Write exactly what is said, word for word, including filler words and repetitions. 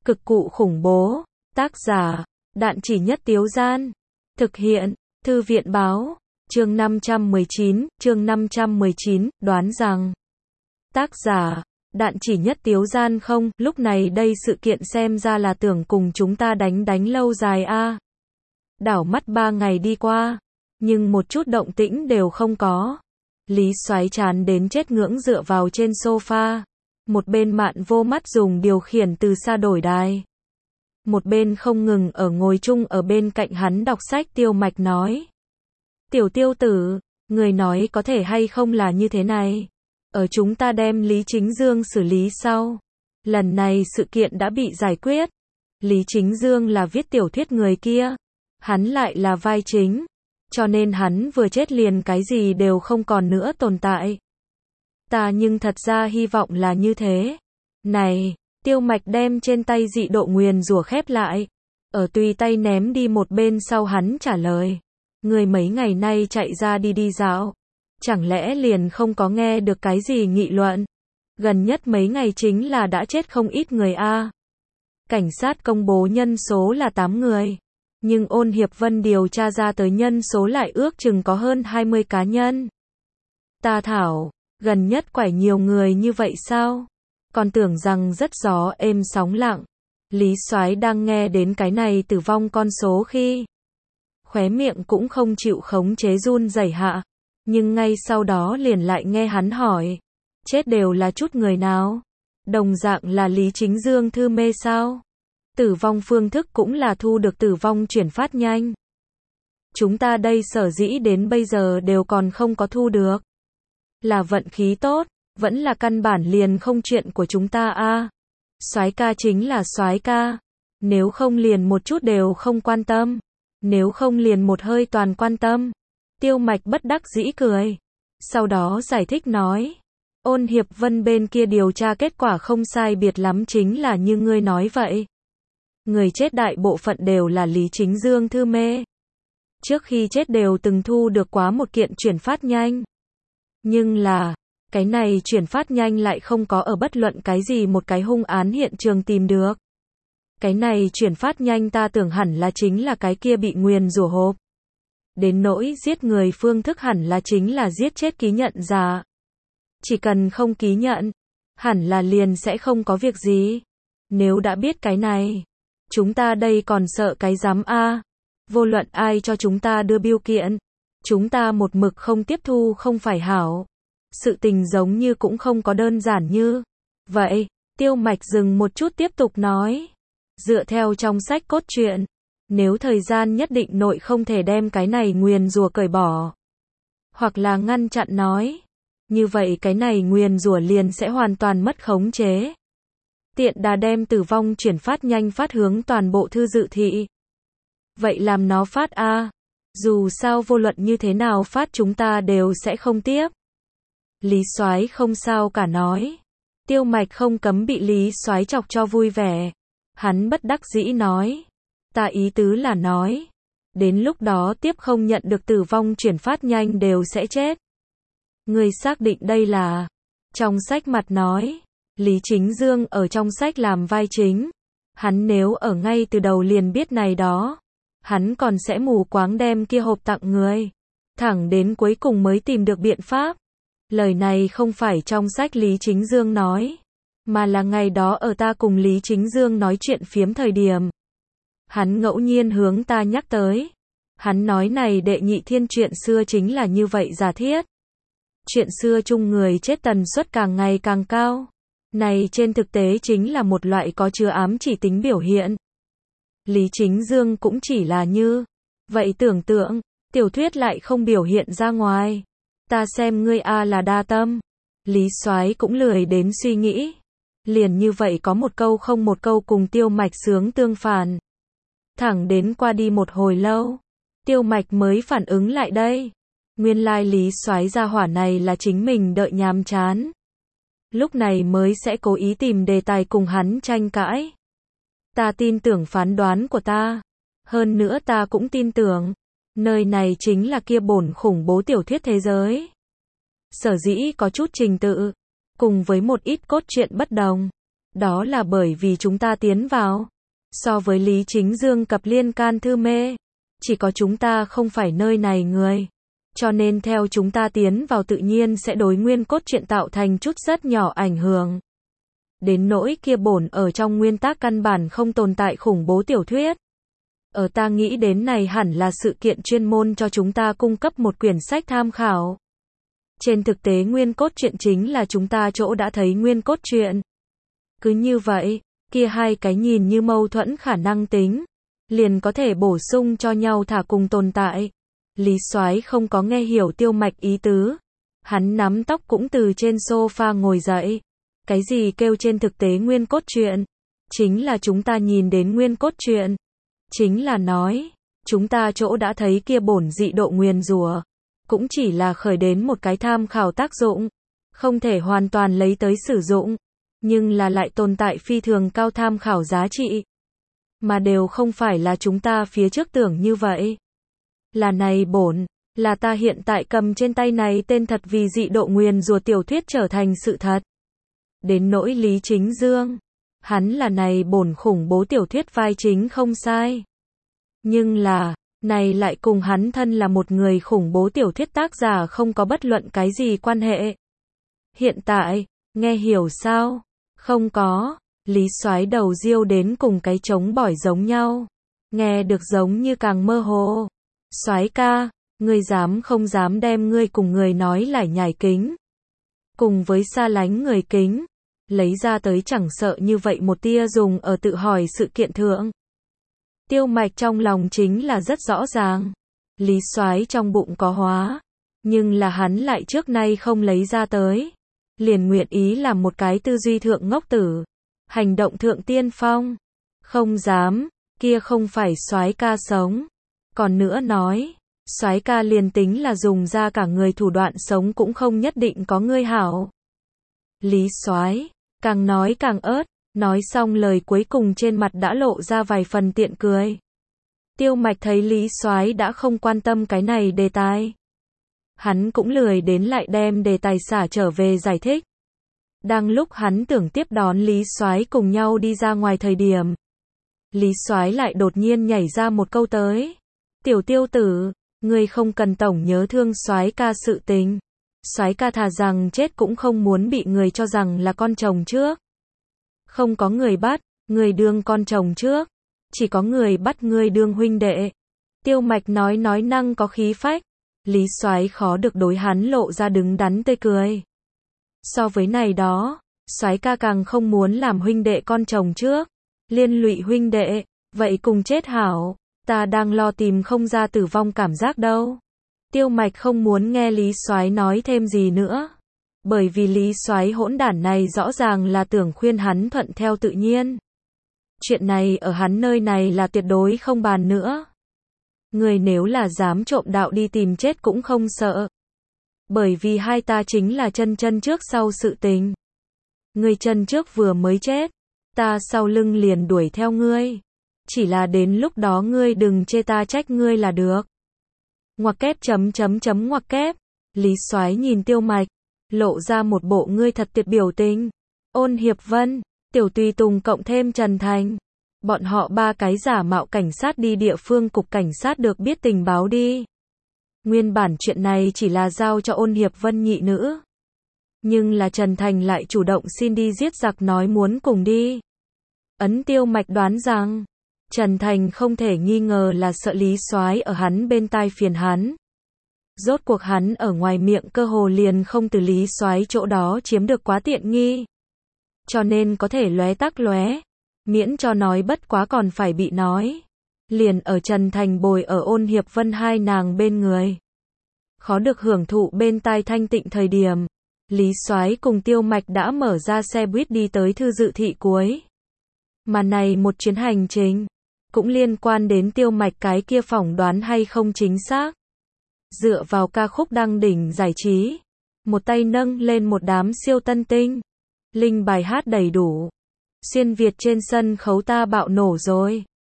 Cực cụ khủng bố. Tác giả, Đạn Chỉ Nhất Tiếu Gian. Thực hiện, Thư viện báo. Chương năm trăm mười chín, chương năm trăm mười chín, đoán rằng. Tác giả, Đạn Chỉ Nhất Tiếu Gian không, lúc này đây sự kiện xem ra là tưởng cùng chúng ta đánh đánh lâu dài a. Đảo mắt ba ngày đi qua, nhưng một chút động tĩnh đều không có. Lý Soái chán đến chết ngưỡng dựa vào trên sofa. Một bên Mạn Vô Mắt dùng điều khiển từ xa đổi đài. Một bên không ngừng ở ngồi chung ở bên cạnh hắn đọc sách. Tiêu Mạch nói. Tiểu Tiêu tử, người nói có thể hay không là như thế này. Ở chúng ta đem Lý Chính Dương xử lý sau. Lần này sự kiện đã bị giải quyết. Lý Chính Dương là viết tiểu thuyết người kia. Hắn lại là vai chính. Cho nên hắn vừa chết liền cái gì đều không còn nữa tồn tại. Ta nhưng thật ra hy vọng là như thế. Này, Tiêu Mạch đem trên tay dị độ nguyền rủa khép lại. Ở tùy tay ném đi một bên sau hắn trả lời. Người mấy ngày nay chạy ra đi đi dạo. Chẳng lẽ liền không có nghe được cái gì nghị luận. Gần nhất mấy ngày chính là đã chết không ít người a. Cảnh sát công bố nhân số là tám người. Nhưng Ôn Hiệp Vân điều tra ra tới nhân số lại ước chừng có hơn hai mươi cá nhân. Ta thảo, gần nhất quải nhiều người như vậy sao? Còn tưởng rằng rất gió êm sóng lặng. Lý Soái đang nghe đến cái này tử vong con số khi khóe miệng cũng không chịu khống chế run rẩy hạ. Nhưng ngay sau đó liền lại nghe hắn hỏi. Chết đều là chút người nào? Đồng dạng là Lý Chính Dương thư mê sao? Tử vong phương thức cũng là thu được tử vong chuyển phát nhanh. Chúng ta đây sở dĩ đến bây giờ đều còn không có thu được. Là vận khí tốt, vẫn là căn bản liền không chuyện của chúng ta a. Soái ca chính là soái ca. Nếu không liền một chút đều không quan tâm. Nếu không liền một hơi toàn quan tâm. Tiêu Mạch bất đắc dĩ cười. Sau đó giải thích nói. Ôn Hiệp Vân bên kia điều tra kết quả không sai biệt lắm chính là như ngươi nói vậy. Người chết đại bộ phận đều là Lý Chính Dương thư mê. Trước khi chết đều từng thu được quá một kiện chuyển phát nhanh. Nhưng là, cái này chuyển phát nhanh lại không có ở bất luận cái gì một cái hung án hiện trường tìm được. Cái này chuyển phát nhanh ta tưởng hẳn là chính là cái kia bị nguyền rủa hộp. Đến nỗi giết người phương thức hẳn là chính là giết chết ký nhận giả. Chỉ cần không ký nhận, hẳn là liền sẽ không có việc gì. Nếu đã biết cái này, chúng ta đây còn sợ cái giám a. Vô luận ai cho chúng ta đưa biêu kiện, chúng ta một mực không tiếp thu không phải hảo. Sự tình giống như cũng không có đơn giản như vậy. Tiêu Mạch dừng một chút tiếp tục nói. Dựa theo trong sách cốt truyện, nếu thời gian nhất định nội không thể đem cái này nguyền rủa cởi bỏ, hoặc là ngăn chặn nói, như vậy cái này nguyền rủa liền sẽ hoàn toàn mất khống chế. Tiện đà đem tử vong chuyển phát nhanh phát hướng toàn bộ thư dự thị. Vậy làm nó phát a. Dù sao vô luận như thế nào phát chúng ta đều sẽ không tiếp. Lý Soái không sao cả nói. Tiêu Mạch không cấm bị Lý Soái chọc cho vui vẻ. Hắn bất đắc dĩ nói. Ta ý tứ là nói. Đến lúc đó tiếp không nhận được tử vong chuyển phát nhanh đều sẽ chết. Người xác định đây là. Trong sách mặt nói. Lý Chính Dương ở trong sách làm vai chính. Hắn nếu ở ngay từ đầu liền biết này đó. Hắn còn sẽ mù quáng đem kia hộp tặng người. Thẳng đến cuối cùng mới tìm được biện pháp. Lời này không phải trong sách Lý Chính Dương nói. Mà là ngày đó ở ta cùng Lý Chính Dương nói chuyện phiếm thời điểm. Hắn ngẫu nhiên hướng ta nhắc tới. Hắn nói này đệ nhị thiên chuyện xưa chính là như vậy giả thiết. Chuyện xưa chung người chết tần suất càng ngày càng cao. Này trên thực tế chính là một loại có chứa ám chỉ tính biểu hiện. Lý Chính Dương cũng chỉ là như vậy tưởng tượng, tiểu thuyết lại không biểu hiện ra ngoài. Ta xem ngươi a là đa tâm. Lý Soái cũng lười đến suy nghĩ. Liền như vậy có một câu không một câu cùng Tiêu Mạch sướng tương phản. Thẳng đến qua đi một hồi lâu, Tiêu Mạch mới phản ứng lại đây. Nguyên lai Lý Soái gia hỏa này là chính mình đợi nhàm chán. Lúc này mới sẽ cố ý tìm đề tài cùng hắn tranh cãi. Ta tin tưởng phán đoán của ta. Hơn nữa ta cũng tin tưởng. Nơi này chính là kia bổn khủng bố tiểu thuyết thế giới. Sở dĩ có chút trình tự. Cùng với một ít cốt truyện bất đồng. Đó là bởi vì chúng ta tiến vào. So với Lý Chính Dương cập liên can thư mê, chỉ có chúng ta không phải nơi này người. Cho nên theo chúng ta tiến vào tự nhiên sẽ đối nguyên cốt truyện tạo thành chút rất nhỏ ảnh hưởng. Đến nỗi kia bổn ở trong nguyên tác căn bản không tồn tại khủng bố tiểu thuyết. Ở ta nghĩ đến này hẳn là sự kiện chuyên môn cho chúng ta cung cấp một quyển sách tham khảo. Trên thực tế nguyên cốt truyện chính là chúng ta chỗ đã thấy nguyên cốt truyện. Cứ như vậy, kia hai cái nhìn như mâu thuẫn khả năng tính, liền có thể bổ sung cho nhau thả cùng tồn tại. Lý Soái không có nghe hiểu Tiêu Mạch ý tứ. Hắn nắm tóc cũng từ trên sofa ngồi dậy. Cái gì kêu trên thực tế nguyên cốt truyện? Chính là chúng ta nhìn đến nguyên cốt truyện. Chính là nói, chúng ta chỗ đã thấy kia bổn dị độ nguyền rủa, cũng chỉ là khởi đến một cái tham khảo tác dụng, không thể hoàn toàn lấy tới sử dụng, nhưng là lại tồn tại phi thường cao tham khảo giá trị. Mà đều không phải là chúng ta phía trước tưởng như vậy. Là này bổn, là ta hiện tại cầm trên tay này tên thật vì dị độ nguyền rủa tiểu thuyết trở thành sự thật. Đến nỗi Lý Chính Dương, hắn là này bổn khủng bố tiểu thuyết vai chính không sai. Nhưng là, này lại cùng hắn thân là một người khủng bố tiểu thuyết tác giả không có bất luận cái gì quan hệ. Hiện tại, nghe hiểu sao? Không có, Lý Soái đầu riêu đến cùng cái trống bỏi giống nhau. Nghe được giống như càng mơ hồ. Soái ca, ngươi dám không dám đem ngươi cùng người nói lải nhải kính. Cùng với xa lánh người kính. Lấy ra tới chẳng sợ như vậy một tia dùng ở tự hỏi sự kiện thượng. Tiêu Mạch trong lòng chính là rất rõ ràng. Lý Soái trong bụng có hóa. Nhưng là hắn lại trước nay không lấy ra tới. Liền nguyện ý làm một cái tư duy thượng ngốc tử. Hành động thượng tiên phong. Không dám, kia không phải Soái ca sống. Còn nữa nói, Soái ca liền tính là dùng ra cả người thủ đoạn sống cũng không nhất định có ngươi hảo. Lý Soái càng nói càng ớt, nói xong lời cuối cùng trên mặt đã lộ ra vài phần tiện cười. Tiêu Mạch thấy Lý Soái đã không quan tâm cái này đề tài. Hắn cũng lười đến lại đem đề tài xả trở về giải thích. Đang lúc hắn tưởng tiếp đón Lý Soái cùng nhau đi ra ngoài thời điểm. Lý Soái lại đột nhiên nhảy ra một câu tới. Tiểu Tiêu tử, ngươi không cần tổng nhớ thương Soái ca sự tình. Soái ca thà rằng chết cũng không muốn bị người cho rằng là con chồng trước. Không có người bắt, người đương con chồng trước. Chỉ có người bắt người đương huynh đệ. Tiêu Mạch nói nói năng có khí phách. Lý Soái khó được đối hắn lộ ra đứng đắn tươi cười. So với này đó, Soái ca càng không muốn làm huynh đệ con chồng trước. Liên lụy huynh đệ, vậy cùng chết hảo. Ta đang lo tìm không ra tử vong cảm giác đâu. Tiêu Mạch không muốn nghe Lý Soái nói thêm gì nữa. Bởi vì Lý Soái hỗn đản này rõ ràng là tưởng khuyên hắn thuận theo tự nhiên. Chuyện này ở hắn nơi này là tuyệt đối không bàn nữa. Người nếu là dám trộm đạo đi tìm chết cũng không sợ. Bởi vì hai ta chính là chân chân trước sau sự tình. Người chân trước vừa mới chết, ta sau lưng liền đuổi theo ngươi. Chỉ là đến lúc đó ngươi đừng chê ta trách ngươi là được. Ngoặc kép chấm chấm chấm ngoặc kép. Lý Soái nhìn Tiêu Mạch, lộ ra một bộ ngươi thật tuyệt biểu tình. Ôn Hiệp Vân, Tiểu Tùy Tùng cộng thêm Trần Thành. Bọn họ ba cái giả mạo cảnh sát đi địa phương cục cảnh sát được biết tình báo đi. Nguyên bản chuyện này chỉ là giao cho Ôn Hiệp Vân nhị nữ. Nhưng là Trần Thành lại chủ động xin đi giết giặc nói muốn cùng đi. Ấn Tiêu Mạch đoán rằng, Trần Thành không thể nghi ngờ là sợ Lý Soái ở hắn bên tai phiền hắn. Rốt cuộc hắn ở ngoài miệng cơ hồ liền không từ Lý Soái chỗ đó chiếm được quá tiện nghi. Cho nên có thể lóe tắc lóe, miễn cho nói bất quá còn phải bị nói. Liền ở Trần Thành bồi ở Ôn Hiệp Vân hai nàng bên người. Khó được hưởng thụ bên tai thanh tịnh thời điểm. Lý Soái cùng Tiêu Mạch đã mở ra xe buýt đi tới thư dự thị cuối. Mà này một chuyến hành trình, cũng liên quan đến Tiêu Mạch cái kia phỏng đoán hay không chính xác. Dựa vào ca khúc đăng đỉnh giải trí, một tay nâng lên một đám siêu tân tinh. Linh bài hát đầy đủ. Xuyên Việt trên sân khấu ta bạo nổ rồi.